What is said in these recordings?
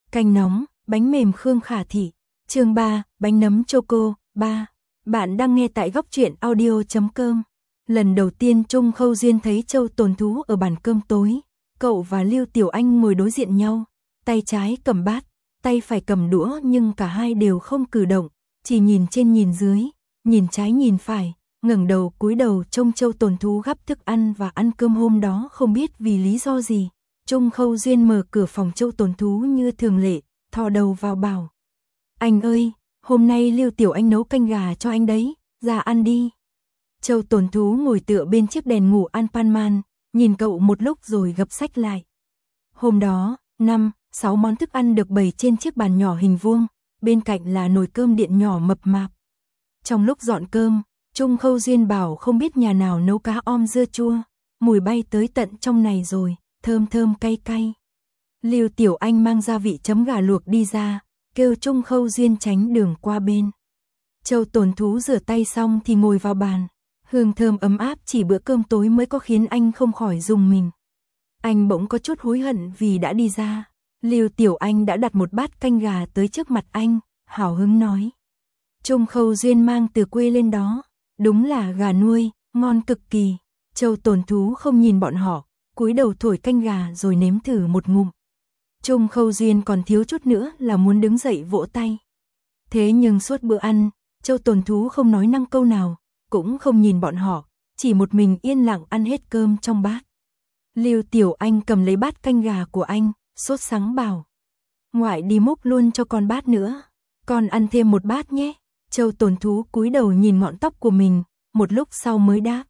Canh nóng, bánh mềm Khương Khả Thị. Chương 3, bánh nấm choco 3. Bạn đang nghe tại góc truyện audio.com. Lần đầu tiên Trung Khâu Duyên thấy Châu Tồn Thú ở bàn cơm tối, cậu và Lưu Tiểu Anh ngồi đối diện nhau, tay trái cầm bát, tay phải cầm đũa, nhưng cả hai đều không cử động, chỉ nhìn trên nhìn dưới, nhìn trái nhìn phải, ngẩng đầu cúi đầu trông Châu Tồn Thú gắp thức ăn và ăn cơm. Hôm đó không biết vì lý do gì, Trung Khâu Duyên mở cửa phòng Châu Tồn Thú như thường lệ, thò đầu vào bảo: "Anh ơi, hôm nay Lưu Tiểu Anh nấu canh gà cho anh đấy, ra ăn đi." Châu Tồn Thú ngồi tựa bên chiếc đèn ngủ Anpanman, nhìn cậu một lúc rồi gập sách lại. Hôm đó, 5-6 món thức ăn được bày trên chiếc bàn nhỏ hình vuông, bên cạnh là nồi cơm điện nhỏ mập mạp. Trong lúc dọn cơm, Trung Khâu Duyên bảo không biết nhà nào nấu cá om dưa chua, mùi bay tới tận trong này rồi, thơm thơm cay cay. Lưu Tiểu Anh mang gia vị chấm gà luộc đi ra, kêu Trung Khâu Duyên tránh đường qua bên. Châu Tồn Thú rửa tay xong thì ngồi vào bàn, hương thơm ấm áp chỉ bữa cơm tối mới có khiến anh không khỏi rùng mình. Anh bỗng có chút hối hận vì đã đi ra. Lưu Tiểu Anh đã đặt một bát canh gà tới trước mặt anh, hào hứng nói: "Trung Khâu Duyên mang từ quê lên đó, đúng là gà nuôi, ngon cực kỳ." Châu Tồn Thú không nhìn bọn họ, cúi đầu thổi canh gà rồi nếm thử một ngụm. Trung Khâu Duyên còn thiếu chút nữa là muốn đứng dậy vỗ tay. Thế nhưng suốt bữa ăn, Châu Tồn Thú không nói năng câu nào, cũng không nhìn bọn họ, chỉ một mình yên lặng ăn hết cơm trong bát. Lưu Tiểu Anh cầm lấy bát canh gà của anh, sốt sắng bảo: "Ngoại đi múc luôn cho con bát nữa, con ăn thêm một bát nhé." Châu Tồn Thú cúi đầu nhìn ngọn tóc của mình, một lúc sau mới đáp: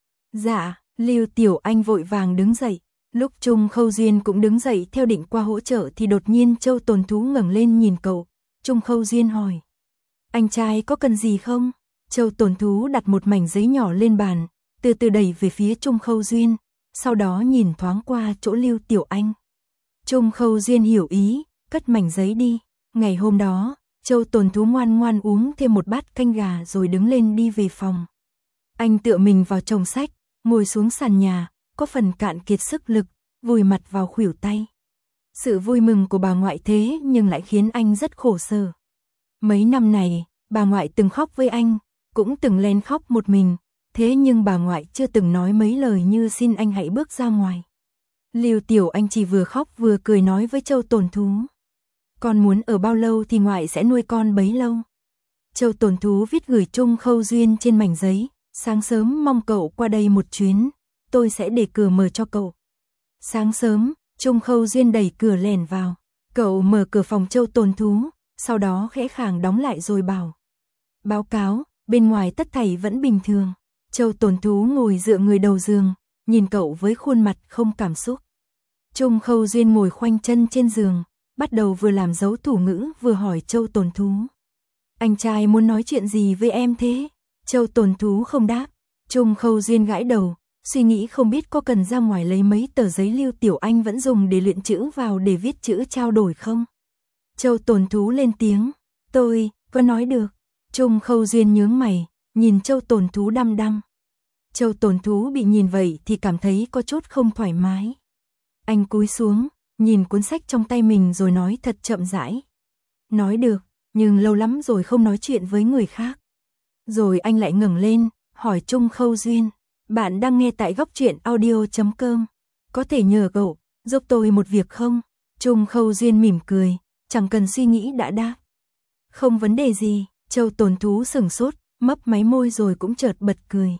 "Dạ." Lưu Tiểu Anh vội vàng đứng dậy. Lúc Trung Khâu Duyên cũng đứng dậy theo định qua hỗ trợ thì đột nhiên Châu Tồn Thú ngẩng lên nhìn cậu. Trung Khâu Duyên hỏi: "Anh trai có cần gì không?" Châu Tồn Thú đặt một mảnh giấy nhỏ lên bàn, từ từ đẩy về phía Trung Khâu Duyên, sau đó nhìn thoáng qua chỗ Lưu Tiểu Anh. Trung Khâu Duyên hiểu ý, cất mảnh giấy đi. Ngày hôm đó, Châu Tồn Thú ngoan ngoan uống thêm một bát canh gà rồi đứng lên đi về phòng. Anh tựa mình vào chồng sách, ngồi xuống sàn nhà, có phần cạn kiệt sức lực, vùi mặt vào khuỷu tay. Sự vui mừng của bà ngoại thế nhưng lại khiến anh rất khổ sở. Mấy năm này, bà ngoại từng khóc với anh, cũng từng len khóc một mình, thế nhưng bà ngoại chưa từng nói mấy lời như xin anh hãy bước ra ngoài. Lưu Tiểu Anh chỉ vừa khóc vừa cười nói với Châu Tồn Thú: "Con muốn ở bao lâu thì ngoại sẽ nuôi con bấy lâu." Châu Tồn Thú viết gửi Trung Khâu Duyên trên mảnh giấy: "Sáng sớm mong cậu qua đây một chuyến, tôi sẽ để cửa mở cho cậu." Sáng sớm, Trung Khâu Duyên đẩy cửa lèn vào. Cậu mở cửa phòng Châu Tồn Thú, sau đó khẽ khàng đóng lại rồi bảo: "Báo cáo, bên ngoài tất thảy vẫn bình thường." Châu Tồn Thú ngồi dựa người đầu giường, nhìn cậu với khuôn mặt không cảm xúc. Trung Khâu Duyên ngồi khoanh chân trên giường, bắt đầu vừa làm dấu thủ ngữ vừa hỏi Châu Tồn Thú: "Anh trai muốn nói chuyện gì với em thế?" Châu Tồn Thú không đáp. Trung Khâu Duyên gãi đầu, suy nghĩ không biết có cần ra ngoài lấy mấy tờ giấy Lưu Tiểu Anh vẫn dùng để luyện chữ vào để viết chữ trao đổi không. Châu Tồn Thú lên tiếng: "Tôi có nói được." Trung Khâu Duyên nhướng mày, nhìn Châu Tồn Thú đăm đăm. Châu Tồn Thú bị nhìn vậy thì cảm thấy có chút không thoải mái. Anh cúi xuống, nhìn cuốn sách trong tay mình rồi nói thật chậm rãi: "Nói được, nhưng lâu lắm rồi không nói chuyện với người khác." Rồi anh lại ngẩng lên, hỏi Trung Khâu Duyên: "Bạn đang nghe tại góc truyện audio.com, có thể nhờ cậu giúp tôi một việc không?" Trung Khâu Duyên mỉm cười, chẳng cần suy nghĩ đã đáp: "Không vấn đề gì." Châu Tồn Thú sửng sốt, mấp máy môi rồi cũng chợt bật cười.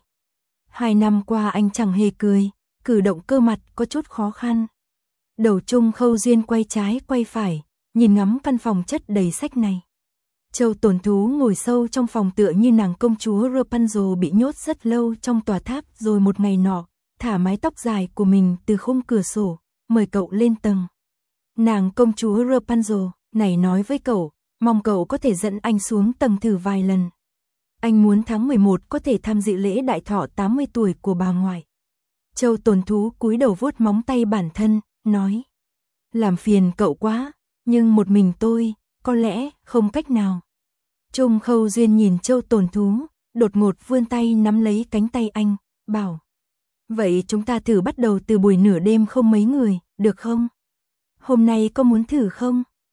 2 năm qua anh chẳng hề cười, cử động cơ mặt có chút khó khăn. Đầu Trung Khâu Duyên quay trái quay phải, nhìn ngắm căn phòng chất đầy sách này. Châu Tồn Thú ngồi sâu trong phòng tựa như nàng công chúa Rapunzel bị nhốt rất lâu trong tòa tháp, rồi một ngày nọ, thả mái tóc dài của mình từ khung cửa sổ, mời cậu lên tầng. Nàng công chúa Rapunzel này nói với cậu, mong cậu có thể dẫn anh xuống tầng thử vài lần. Anh muốn tháng 11 có thể tham dự lễ đại thọ 80 tuổi của bà ngoại. Châu Tồn Thú cúi đầu vuốt móng tay bản thân, nói: "Làm phiền cậu quá, nhưng một mình tôi, có lẽ không cách nào." Trung Khâu Duyên nhìn Châu Tồn Thú, đột ngột vươn tay nắm lấy cánh tay anh, bảo: "Vậy chúng ta thử bắt đầu từ buổi nửa đêm không mấy người, được không? Hôm nay có muốn thử không?"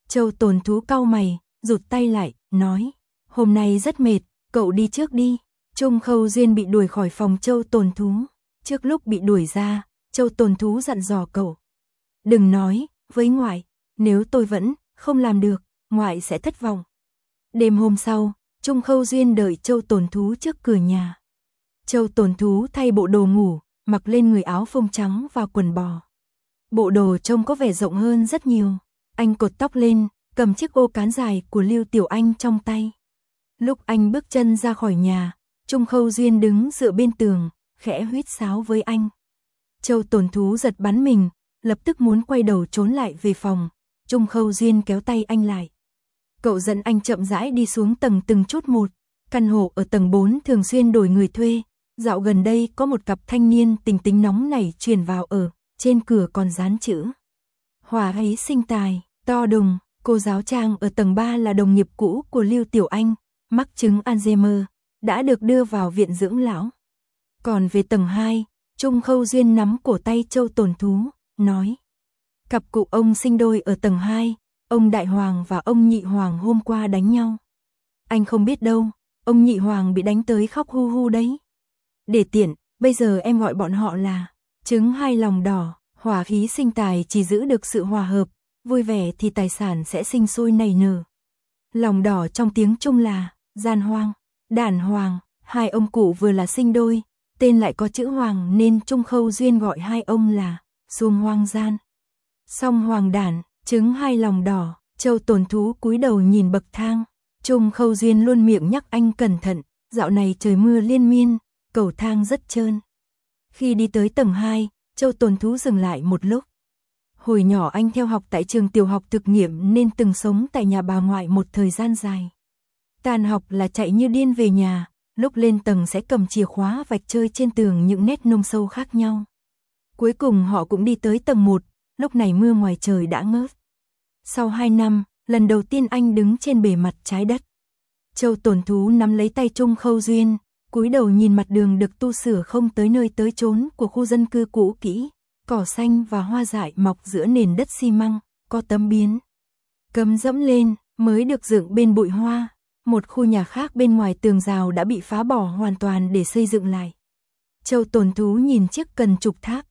Châu Tồn Thú cau mày, rụt tay lại, nói, hôm nay rất mệt, cậu đi trước đi. Trung Khâu Duyên bị đuổi khỏi phòng Châu Tồn Thú. Trước lúc bị đuổi ra, Châu Tồn Thú dặn dò cậu. Đừng nói với ngoại, nếu tôi vẫn không làm được, ngoại sẽ thất vọng. Đêm hôm sau, Trung Khâu Duyên đợi Châu Tồn Thú trước cửa nhà. Châu Tồn Thú thay bộ đồ ngủ, mặc lên người áo phông trắng và quần bò. Bộ đồ trông có vẻ rộng hơn rất nhiều. Anh cột tóc lên, cầm chiếc ô cán dài của Lưu Tiểu Anh trong tay. Lúc anh bước chân ra khỏi nhà, Trung Khâu Duyên đứng dựa bên tường, khẽ huýt sáo với anh. Châu Tồn Thú giật bắn mình, lập tức muốn quay đầu trốn lại về phòng. Trung Khâu Duyên kéo tay anh lại. Cậu dẫn anh chậm rãi đi xuống tầng từng chút một. Căn hộ ở tầng 4 thường xuyên đổi người thuê. Dạo gần đây có một cặp thanh niên tình tính nóng nảy truyền vào ở, trên cửa còn dán chữ. Hòa ấy sinh tài, to đùng. Cô giáo Trang ở tầng 3 là đồng nghiệp cũ của Lưu Tiểu Anh, mắc chứng Alzheimer, đã được đưa vào viện dưỡng lão. Còn về tầng 2, Trung Khâu Duyên nắm cổ tay Châu Tồn Thú, nói. Cặp cụ ông sinh đôi ở tầng 2, ông Đại Hoàng và ông Nhị Hoàng hôm qua đánh nhau. Anh không biết đâu, ông Nhị Hoàng bị đánh tới khóc hu hu đấy. Để tiện, bây giờ em gọi bọn họ là trứng hai lòng đỏ. Hòa khí sinh tài chỉ giữ được sự hòa hợp, vui vẻ thì tài sản sẽ sinh sôi nảy nở. Lòng đỏ trong tiếng Trung là gian hoang, đản hoàng. Hai ông cụ vừa là sinh đôi, tên lại có chữ hoàng nên Trung Khâu Duyên gọi hai ông là xuông hoang gian. Song hoàng đản, trứng hai lòng đỏ. Châu Tồn Thú cúi đầu nhìn bậc thang. Trung Khâu Duyên luôn miệng nhắc anh cẩn thận, dạo này trời mưa liên miên, cầu thang rất trơn. Khi đi tới tầng 2, Châu Tồn Thú dừng lại một lúc. Hồi nhỏ anh theo học tại trường tiểu học thực nghiệm nên từng sống tại nhà bà ngoại một thời gian dài. Tan học là chạy như điên về nhà, lúc lên tầng sẽ cầm chìa khóa vạch chơi trên tường những nét nông sâu khác nhau. Cuối cùng họ cũng đi tới tầng 1, lúc này mưa ngoài trời đã ngớt. Sau 2 năm, lần đầu tiên anh đứng trên bề mặt trái đất. Châu Tồn Thú nắm lấy tay Trung Khâu Duyên, cúi đầu nhìn mặt đường được tu sửa không tới nơi tới chốn của khu dân cư cũ kỹ, cỏ xanh và hoa dại mọc giữa nền đất xi măng, có tấm biến cấm dẫm lên, mới được dựng bên bụi hoa. Một khu nhà khác bên ngoài tường rào đã bị phá bỏ hoàn toàn để xây dựng lại. Châu Tồn Thú nhìn chiếc cần trục tháp.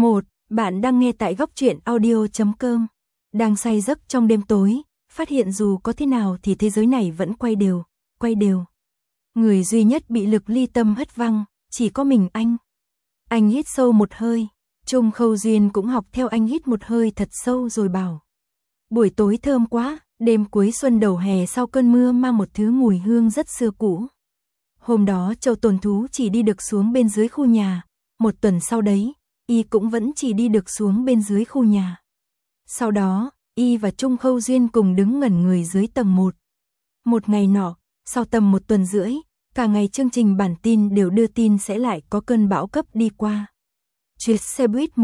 Bạn đang nghe tại góc truyện audio.com. Đang say giấc trong đêm tối, phát hiện dù có thế nào thì thế giới này vẫn quay đều. Người duy nhất bị lực ly tâm hất văng, chỉ có mình anh. Anh hít sâu một hơi. Trung Khâu Duyên cũng học theo anh hít một hơi thật sâu rồi bảo. Buổi tối thơm quá, đêm cuối xuân đầu hè sau cơn mưa mang một thứ mùi hương rất xưa cũ. Hôm đó Châu Tồn Thú chỉ đi được xuống bên dưới khu nhà, một tuần sau đấy, y cũng vẫn chỉ đi được xuống bên dưới khu nhà. Sau đó, y và Trung Khâu Duyên cùng đứng ngẩn người dưới tầng 1. Một ngày nọ, sau tầm 1 tuần rưỡi, cả ngày chương trình bản tin đều đưa tin sẽ lại có cơn bão cấp đi qua. Chuyến xe buýt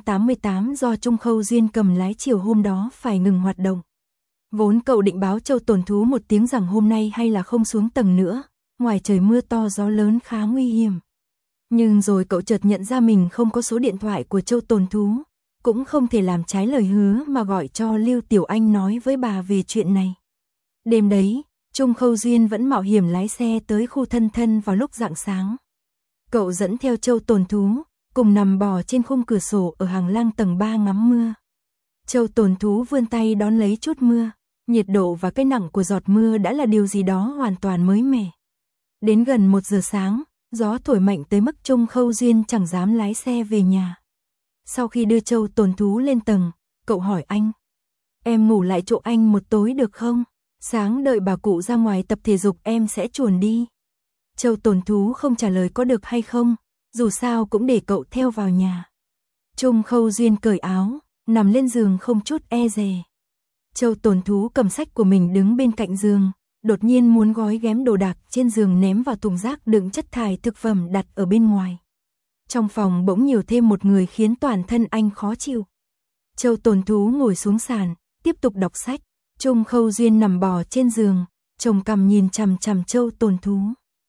188 do Trung Khâu Duyên cầm lái chiều hôm đó phải ngừng hoạt động. Vốn cậu định báo Châu Tồn Thú một tiếng rằng hôm nay hay là không xuống tầng nữa, ngoài trời mưa to gió lớn khá nguy hiểm. Nhưng rồi cậu chợt nhận ra mình không có số điện thoại của Châu Tồn Thú, cũng không thể làm trái lời hứa mà gọi cho Lưu Tiểu Anh nói với bà về chuyện này. Đêm đấy, Trung Khâu Duyên vẫn mạo hiểm lái xe tới khu Thân Thân vào lúc rạng sáng. Cậu dẫn theo Châu Tồn Thú, cùng nằm bò trên khung cửa sổ ở hàng lang tầng 3 ngắm mưa. Châu Tồn Thú vươn tay đón lấy chút mưa, nhiệt độ và cái nặng của giọt mưa đã là điều gì đó hoàn toàn mới mẻ. Đến gần 1 giờ sáng, gió thổi mạnh tới mức Trung Khâu Duyên chẳng dám lái xe về nhà. Sau khi đưa Châu Tồn Thú lên tầng, cậu hỏi anh. Em ngủ lại chỗ anh một tối được không? Sáng đợi bà cụ ra ngoài tập thể dục em sẽ chuồn đi. Châu Tồn Thú không trả lời có được hay không, dù sao cũng để cậu theo vào nhà. Trung Khâu Duyên cởi áo, nằm lên giường không chút e dè. Châu Tồn Thú cầm sách của mình đứng bên cạnh giường, đột nhiên muốn gói ghém đồ đạc trên giường ném vào thùng rác đựng chất thải thực phẩm đặt ở bên ngoài. Trong phòng bỗng nhiều thêm một người khiến toàn thân anh khó chịu. Châu Tồn Thú ngồi xuống sàn, tiếp tục đọc sách. Trung Khâu Duyên nằm bò trên giường, chồng cằm nhìn chằm chằm Châu Tồn Thú.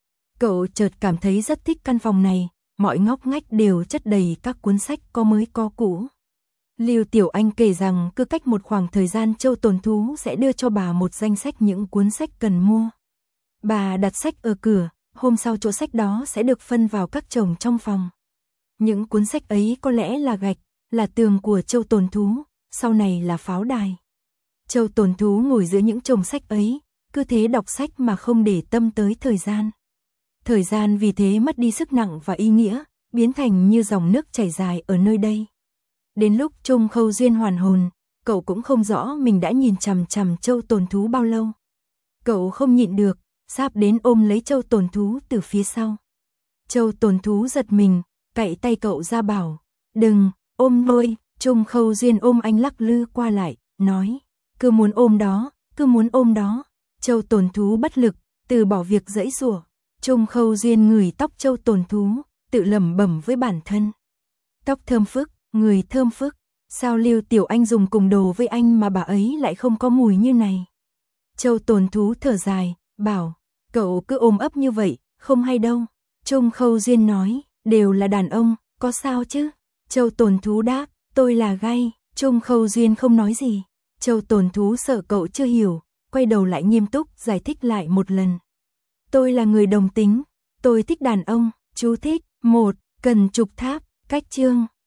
Cậu chợt cảm thấy rất thích căn phòng này, mọi ngóc ngách đều chất đầy các cuốn sách có mới có cũ. Lưu Tiểu Anh kể rằng cứ cách một khoảng thời gian Châu Tồn Thú sẽ đưa cho bà một danh sách những cuốn sách cần mua. Bà đặt sách ở cửa, hôm sau chỗ sách đó sẽ được phân vào các chồng trong phòng. Những cuốn sách ấy có lẽ là gạch, là tường của Châu Tồn Thú, sau này là pháo đài. Châu Tồn Thú ngồi giữa những chồng sách ấy, cứ thế đọc sách mà không để tâm tới thời gian. Thời gian vì thế mất đi sức nặng và ý nghĩa, biến thành như dòng nước chảy dài ở nơi đây. Đến lúc Trung Khâu Duyên hoàn hồn, cậu cũng không rõ mình đã nhìn chằm chằm Châu Tồn Thú bao lâu. Cậu không nhịn được, sáp đến ôm lấy Châu Tồn Thú từ phía sau. Châu Tồn Thú giật mình, cạy tay cậu ra bảo, đừng, ôm thôi. Trung Khâu Duyên ôm anh lắc lư qua lại, nói, cứ muốn ôm đó, cứ muốn ôm đó. Châu Tồn Thú bất lực, từ bỏ việc giãy giụa. Trung Khâu Duyên ngửi tóc Châu Tồn Thú, tự lẩm bẩm với bản thân. Tóc thơm phức, người thơm phức, sao Lưu Tiểu Anh dùng cùng đồ với anh mà bà ấy lại không có mùi như này. Châu Tồn Thú thở dài, bảo, cậu cứ ôm ấp như vậy, không hay đâu. Trung Khâu Duyên nói, đều là đàn ông, có sao chứ? Châu Tồn Thú đáp, tôi là gay. Trung Khâu Duyên không nói gì. Châu Tồn Thú sợ cậu chưa hiểu, quay đầu lại nghiêm túc giải thích lại một lần. Tôi là người đồng tính, tôi thích đàn ông. Chú thích, 1. Cần trục tháp, cách chương.